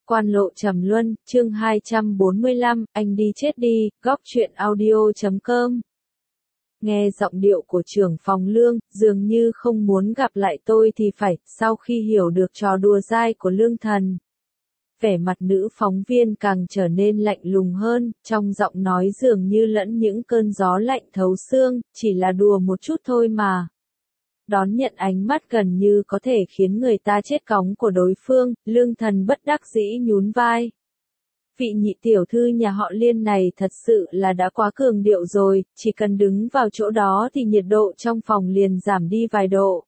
Quan lộ trầm luân, chương 245, anh đi chết đi, góc truyện audio.com. Nghe giọng điệu của trưởng phòng Lương, dường như không muốn gặp lại tôi thì phải, sau khi hiểu được trò đùa dai của Lương Thần. Vẻ mặt nữ phóng viên càng trở nên lạnh lùng hơn, trong giọng nói dường như lẫn những cơn gió lạnh thấu xương, chỉ là đùa một chút thôi mà. Đón nhận ánh mắt gần như có thể khiến người ta chết cóng của đối phương, Lương Thần bất đắc dĩ nhún vai. Vị nhị tiểu thư nhà họ Liên này thật sự là đã quá cường điệu rồi, chỉ cần đứng vào chỗ đó thì nhiệt độ trong phòng liền giảm đi vài độ.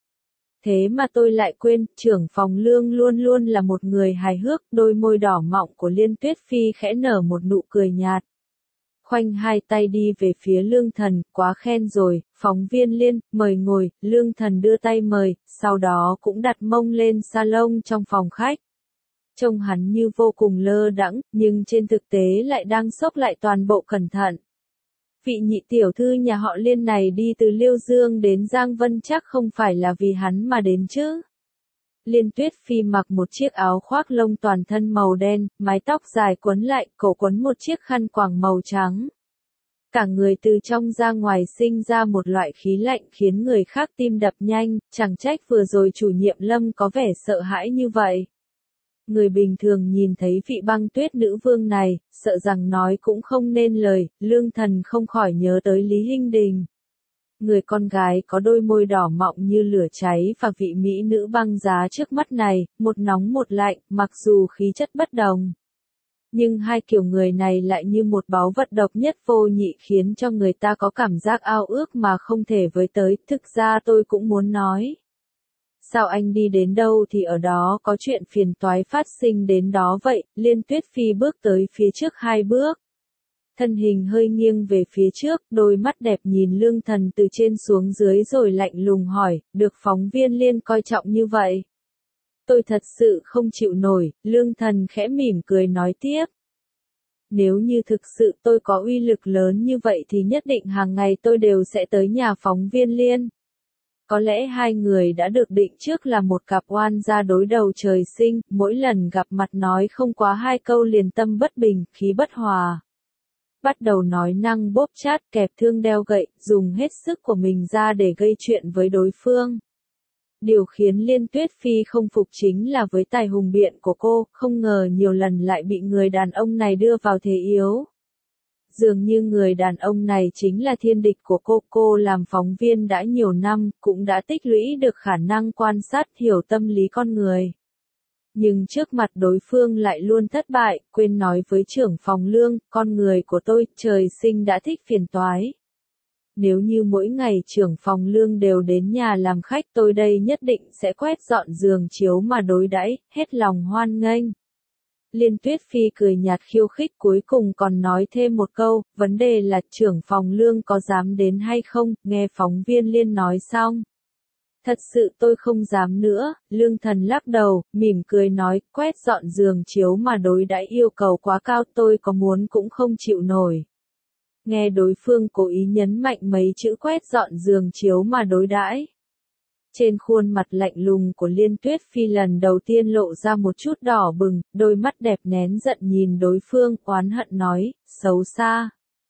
Thế mà tôi lại quên, trưởng phòng Lương luôn luôn là một người hài hước, đôi môi đỏ mọng của Liên Tuyết Phi khẽ nở một nụ cười nhạt. Khoanh hai tay đi về phía Lương Thần, quá khen rồi, phóng viên Liên, mời ngồi, Lương Thần đưa tay mời, sau đó cũng đặt mông lên salon trong phòng khách. Trông hắn như vô cùng lơ đãng, nhưng trên thực tế lại đang xốc lại toàn bộ cẩn thận. Vị nhị tiểu thư nhà họ Liên này đi từ Liêu Dương đến Giang Vân chắc không phải là vì hắn mà đến chứ. Liên Tuyết Phi mặc một chiếc áo khoác lông toàn thân màu đen, mái tóc dài quấn lại, cổ quấn một chiếc khăn quàng màu trắng. Cả người từ trong ra ngoài sinh ra một loại khí lạnh khiến người khác tim đập nhanh, chẳng trách vừa rồi chủ nhiệm Lâm có vẻ sợ hãi như vậy. Người bình thường nhìn thấy vị băng tuyết nữ vương này, sợ rằng nói cũng không nên lời, Lương Thần không khỏi nhớ tới Lý Hinh Đình. Người con gái có đôi môi đỏ mọng như lửa cháy và vị mỹ nữ băng giá trước mắt này, một nóng một lạnh, mặc dù khí chất bất đồng. Nhưng hai kiểu người này lại như một báu vật độc nhất vô nhị khiến cho người ta có cảm giác ao ước mà không thể với tới, thực ra tôi cũng muốn nói. Sao anh đi đến đâu thì ở đó có chuyện phiền toái phát sinh đến đó vậy, Liên Tuyết Phi bước tới phía trước hai bước. Thân hình hơi nghiêng về phía trước, đôi mắt đẹp nhìn Lương Thần từ trên xuống dưới rồi lạnh lùng hỏi, được phóng viên Liên coi trọng như vậy. Tôi thật sự không chịu nổi, Lương Thần khẽ mỉm cười nói tiếp. Nếu như thực sự tôi có uy lực lớn như vậy thì nhất định hàng ngày tôi đều sẽ tới nhà phóng viên Liên. Có lẽ hai người đã được định trước là một cặp oan gia đối đầu trời sinh, mỗi lần gặp mặt nói không quá hai câu liền tâm bất bình, khí bất hòa. Bắt đầu nói năng bóp chát kẹp thương đeo gậy, dùng hết sức của mình ra để gây chuyện với đối phương. Điều khiến Liên Tuyết Phi không phục chính là với tài hùng biện của cô, không ngờ nhiều lần lại bị người đàn ông này đưa vào thế yếu. Dường như người đàn ông này chính là thiên địch của cô làm phóng viên đã nhiều năm, cũng đã tích lũy được khả năng quan sát hiểu tâm lý con người. Nhưng trước mặt đối phương lại luôn thất bại, quên nói với trưởng phòng Lương, con người của tôi, trời sinh đã thích phiền toái. Nếu như mỗi ngày trưởng phòng Lương đều đến nhà làm khách tôi đây nhất định sẽ quét dọn giường chiếu mà đối đãi, hết lòng hoan nghênh. Liên Tuyết Phi cười nhạt khiêu khích cuối cùng còn nói thêm một câu, vấn đề là trưởng phòng Lương có dám đến hay không, nghe phóng viên Liên nói xong. Thật sự tôi không dám nữa, Lương Thần lắc đầu, mỉm cười nói, quét dọn giường chiếu mà đối đãi yêu cầu quá cao tôi có muốn cũng không chịu nổi. Nghe đối phương cố ý nhấn mạnh mấy chữ quét dọn giường chiếu mà đối đãi. Trên khuôn mặt lạnh lùng của Liên Tuyết Phi lần đầu tiên lộ ra một chút đỏ bừng, đôi mắt đẹp nén giận nhìn đối phương, oán hận nói, xấu xa.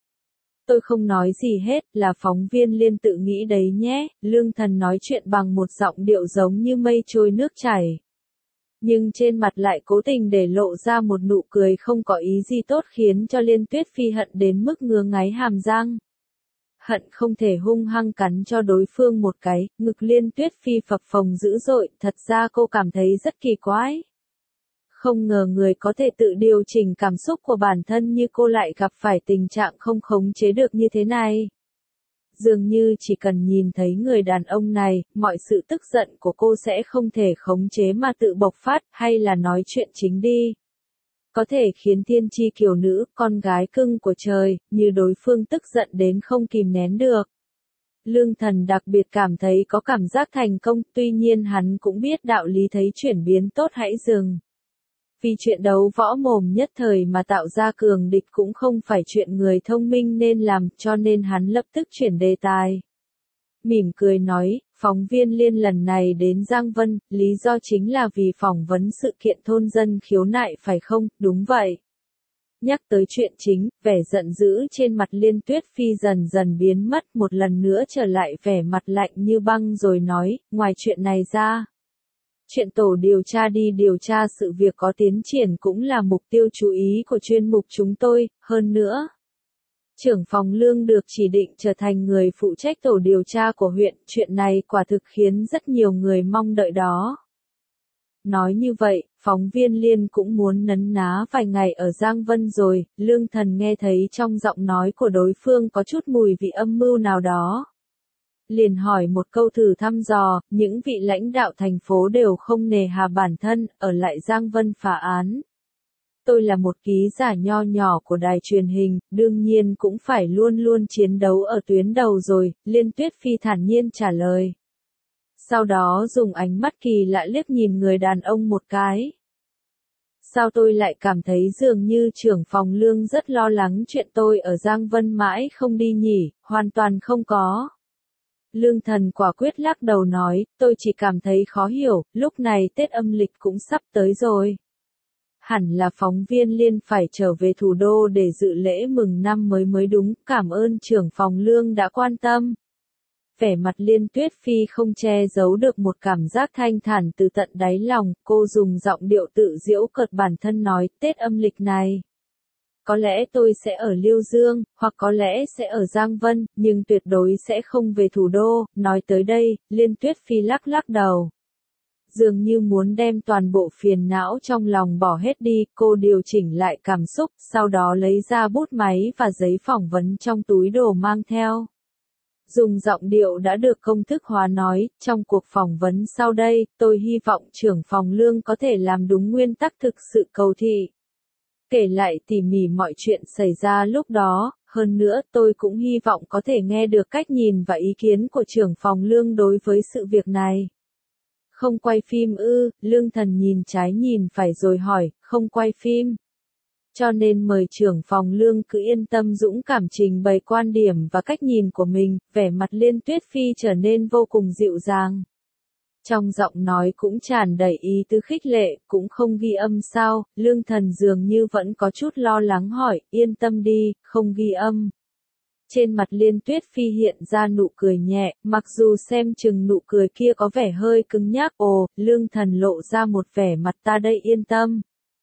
Tôi không nói gì hết, là phóng viên Liên tự nghĩ đấy nhé, Lương Thần nói chuyện bằng một giọng điệu giống như mây trôi nước chảy. Nhưng trên mặt lại cố tình để lộ ra một nụ cười không có ý gì tốt khiến cho Liên Tuyết Phi hận đến mức ngứa ngáy hàm răng. Hận không thể hung hăng cắn cho đối phương một cái, ngực Liên Tuyết Phi phập phồng dữ dội, thật ra cô cảm thấy rất kỳ quái. Không ngờ người có thể tự điều chỉnh cảm xúc của bản thân như cô lại gặp phải tình trạng không khống chế được như thế này. Dường như chỉ cần nhìn thấy người đàn ông này, mọi sự tức giận của cô sẽ không thể khống chế mà tự bộc phát, hay là nói chuyện chính đi. Có thể khiến thiên chi kiều nữ, con gái cưng của trời, như đối phương tức giận đến không kìm nén được. Lương Thần đặc biệt cảm thấy có cảm giác thành công, tuy nhiên hắn cũng biết đạo lý thấy chuyển biến tốt hãy dừng. Vì chuyện đấu võ mồm nhất thời mà tạo ra cường địch cũng không phải chuyện người thông minh nên làm, cho nên hắn lập tức chuyển đề tài. Mỉm cười nói, phóng viên Liên lần này đến Giang Vân, lý do chính là vì phỏng vấn sự kiện thôn dân khiếu nại phải không? Đúng vậy. Nhắc tới chuyện chính, vẻ giận dữ trên mặt Liên Tuyết Phi dần dần biến mất, một lần nữa trở lại vẻ mặt lạnh như băng rồi nói, ngoài chuyện này ra. Chuyện tổ điều tra đi điều tra sự việc có tiến triển cũng là mục tiêu chú ý của chuyên mục chúng tôi, hơn nữa. Trưởng phòng lương được chỉ định trở thành người phụ trách tổ điều tra của huyện, chuyện này quả thực khiến rất nhiều người mong đợi đó. Nói như vậy, phóng viên Liên cũng muốn nấn ná vài ngày ở Giang Vân rồi, Lương Thần nghe thấy trong giọng nói của đối phương có chút mùi vị âm mưu nào đó. Liền hỏi một câu thử thăm dò, những vị lãnh đạo thành phố đều không nề hà bản thân, ở lại Giang Vân phá án. Tôi là một ký giả nho nhỏ của đài truyền hình, đương nhiên cũng phải luôn luôn chiến đấu ở tuyến đầu rồi, Liên Tuyết Phi thản nhiên trả lời. Sau đó dùng ánh mắt kỳ lạ liếc nhìn người đàn ông một cái. Sao tôi lại cảm thấy dường như trưởng phòng lương rất lo lắng chuyện tôi ở Giang Vân mãi không đi nhỉ, hoàn toàn không có. Lương Thần quả quyết lắc đầu nói, tôi chỉ cảm thấy khó hiểu, lúc này Tết âm lịch cũng sắp tới rồi. Hẳn là phóng viên Liên phải trở về thủ đô để dự lễ mừng năm mới đúng, cảm ơn trưởng phòng lương đã quan tâm. Vẻ mặt Liên Tuyết Phi không che giấu được một cảm giác thanh thản từ tận đáy lòng, cô dùng giọng điệu tự giễu cợt bản thân nói, Tết âm lịch này. Có lẽ tôi sẽ ở Liêu Dương, hoặc có lẽ sẽ ở Giang Vân, nhưng tuyệt đối sẽ không về thủ đô, nói tới đây, Liên Tuyết Phi lắc lắc đầu. Dường như muốn đem toàn bộ phiền não trong lòng bỏ hết đi, cô điều chỉnh lại cảm xúc, sau đó lấy ra bút máy và giấy phỏng vấn trong túi đồ mang theo. Dùng giọng điệu đã được công thức hóa nói, trong cuộc phỏng vấn sau đây, tôi hy vọng trưởng phòng lương có thể làm đúng nguyên tắc thực sự cầu thị. Kể lại tỉ mỉ mọi chuyện xảy ra lúc đó, hơn nữa tôi cũng hy vọng có thể nghe được cách nhìn và ý kiến của trưởng phòng lương đối với sự việc này. Không quay phim ư, Lương Thần nhìn trái nhìn phải rồi hỏi, không quay phim. Cho nên mời trưởng phòng lương cứ yên tâm dũng cảm trình bày quan điểm và cách nhìn của mình, vẻ mặt Liên Tuyết Phi trở nên vô cùng dịu dàng. Trong giọng nói cũng tràn đầy ý tứ khích lệ, cũng không ghi âm sao, Lương Thần dường như vẫn có chút lo lắng hỏi, yên tâm đi, không ghi âm. Trên mặt Liên Tuyết Phi hiện ra nụ cười nhẹ, mặc dù xem chừng nụ cười kia có vẻ hơi cứng nhắc, Lương Thần lộ ra một vẻ mặt ta đây yên tâm.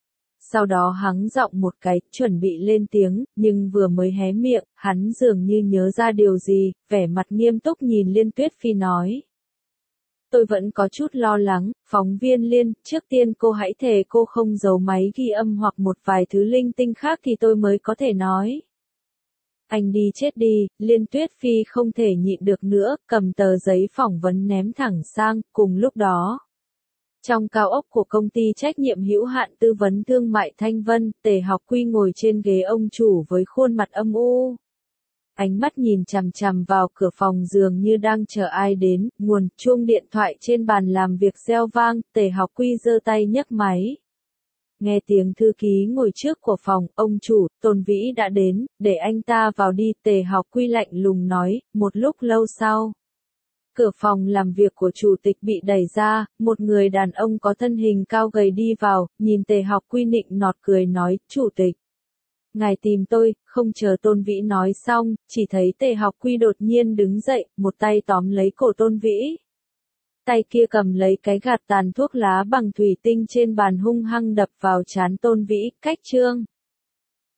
Sau đó hắng giọng một cái, chuẩn bị lên tiếng, nhưng vừa mới hé miệng, hắn dường như nhớ ra điều gì, vẻ mặt nghiêm túc nhìn Liên Tuyết Phi nói. Tôi vẫn có chút lo lắng, phóng viên Liên, trước tiên cô hãy thề cô không giấu máy ghi âm hoặc một vài thứ linh tinh khác thì tôi mới có thể nói. Anh đi chết đi, Liên Tuyết Phi không thể nhịn được nữa, cầm tờ giấy phỏng vấn ném thẳng sang, cùng lúc đó. Trong cao ốc của công ty trách nhiệm hữu hạn tư vấn thương mại Thanh Vân, Tề Học Quy ngồi trên ghế ông chủ với khuôn mặt âm u. Ánh mắt nhìn chằm chằm vào cửa phòng dường như đang chờ ai đến, chuông điện thoại trên bàn làm việc reo vang, Tề Học Quy giơ tay nhấc máy. Nghe tiếng thư ký ngồi trước của phòng, ông chủ, Tôn Vĩ đã đến, để anh ta vào đi, Tề Học Quy lạnh lùng nói, một lúc lâu sau. Cửa phòng làm việc của chủ tịch bị đẩy ra, một người đàn ông có thân hình cao gầy đi vào, nhìn Tề Học Quy nịnh nọt cười nói, chủ tịch. Ngài tìm tôi, không chờ Tôn Vĩ nói xong, chỉ thấy Tề Học Quy đột nhiên đứng dậy, một tay tóm lấy cổ Tôn Vĩ. Tay kia cầm lấy cái gạt tàn thuốc lá bằng thủy tinh trên bàn hung hăng đập vào trán Tôn Vĩ, cách trương.